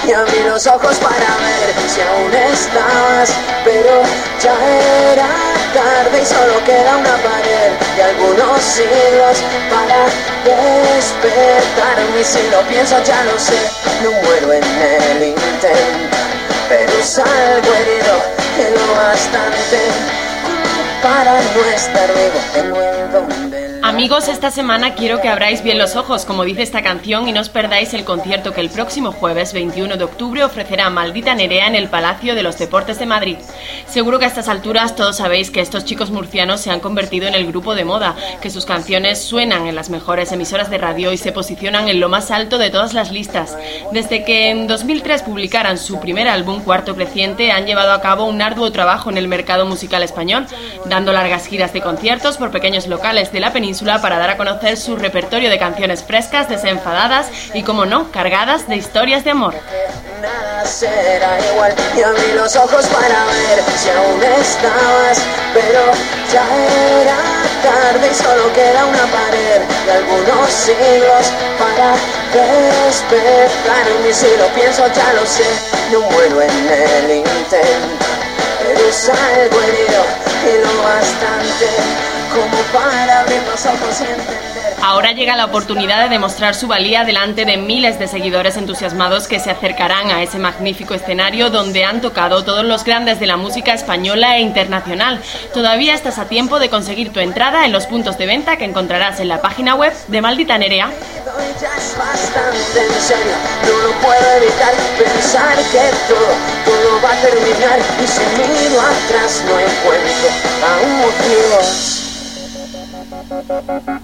y abrí los ojos para ver si aún estabas, pero ya era tarde y solo queda una pared y algunos siglos para despertarme. Y si lo pienso ya lo sé, no muero en el intento, pero salgo herido de lo bastante para no estar vivo de nuevo. Amigos, esta semana quiero que abráis bien los ojos, como dice esta canción, y no os perdáis el concierto que el próximo jueves 21 de octubre ofrecerá Maldita Nerea en el Palacio de los Deportes de Madrid. Seguro que a estas alturas todos sabéis que estos chicos murcianos se han convertido en el grupo de moda, que sus canciones suenan en las mejores emisoras de radio y se posicionan en lo más alto de todas las listas. Desde que en 2003 publicaran su primer álbum, Cuarto Creciente, han llevado a cabo un arduo trabajo en el mercado musical español, dando largas giras de conciertos por pequeños locales de la península para dar a conocer su repertorio de canciones frescas, desenfadadas y, como no, cargadas de historias de amor. Nada será igual y abrí los ojos para ver si aún estabas, pero ya era tarde y solo queda una pared y algunos siglos para despertarme. Y si lo pienso ya lo sé, no muero en el intento, pero salgo herido y lo bastante como para abrir los ojos y entender. Ahora llega la oportunidad de demostrar su valía delante de miles de seguidores entusiasmados que se acercarán a ese magnífico escenario donde han tocado todos los grandes de la música española e internacional. Todavía estás a tiempo de conseguir tu entrada en los puntos de venta que encontrarás en la página web de Maldita Nerea. Ya es bastante en serio, no lo puedo evitar pensar que todo va a terminar y si miro atrás no encuentro aún motivos.